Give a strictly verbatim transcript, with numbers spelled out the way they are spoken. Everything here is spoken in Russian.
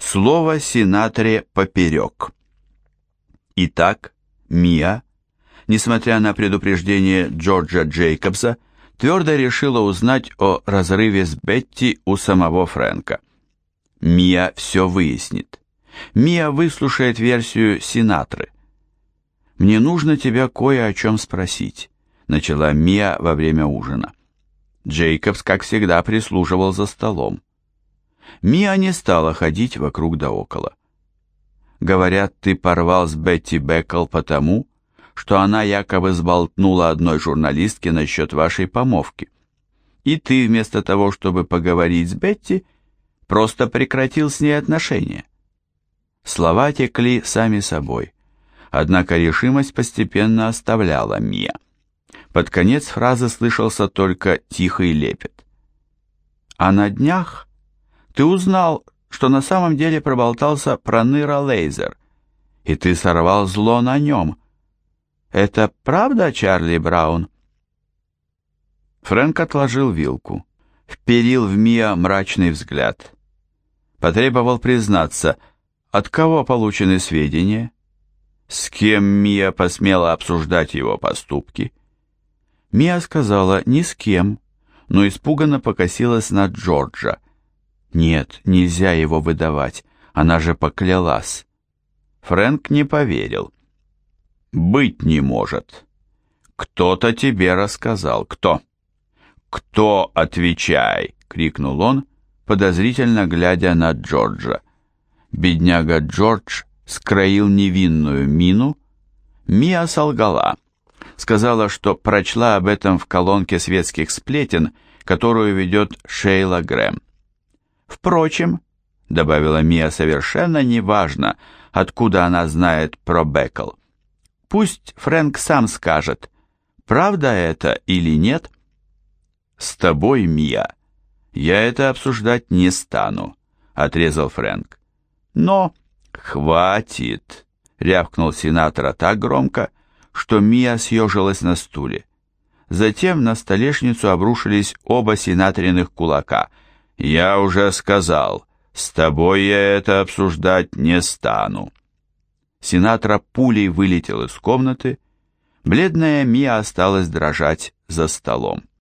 Слово Синатре поперек. Итак, Мия, несмотря на предупреждение Джорджа Джейкобса, твердо решила узнать о разрыве с Бетти у самого Фрэнка. Мия все выяснит. Мия выслушает версию Синатры. «Мне нужно тебя кое о чем спросить», — начала Мия во время ужина. Джейкобс, как всегда, прислуживал за столом. Мия не стала ходить вокруг да около. «Говорят, ты порвал с Бетти Беккл потому, что она якобы сболтнула одной журналистке насчет вашей помолвки. И ты, вместо того, чтобы поговорить с Бетти, просто прекратил с ней отношения». Слова текли сами собой, однако решимость постепенно оставляла Мия. Под конец фразы слышался только тихий лепет. «А на днях ты узнал, что на самом деле проболтался про Ныра Лейзер, и ты сорвал зло на нем. Это правда, Чарли Браун?» Фрэнк отложил вилку, вперил в Мия мрачный взгляд. Потребовал признаться, от кого получены сведения, с кем Мия посмела обсуждать его поступки. Мия сказала «ни с кем», но испуганно покосилась на Джорджа. Нет, нельзя его выдавать, она же поклялась. Фрэнк не поверил. «Быть не может. Кто-то тебе рассказал. Кто?» «Кто, отвечай!» — крикнул он, подозрительно глядя на Джорджа. Бедняга Джордж скроил невинную мину. Мия солгала. Сказала, что прочла об этом в колонке светских сплетен, которую ведет Шейла Грэм. «Впрочем», — добавила Мия, совершенно неважно, откуда она знает про Беккл. «Пусть Фрэнк сам скажет, правда это или нет». «С тобой, Мия, я это обсуждать не стану», — отрезал Фрэнк. «Но...» «Хватит!» — рявкнул Синатра так громко, что Мия съежилась на стуле. Затем на столешницу обрушились оба Синатриных кулака. «Я уже сказал, с тобой я это обсуждать не стану». Синатра пулей вылетел из комнаты, бледная Мия осталась дрожать за столом.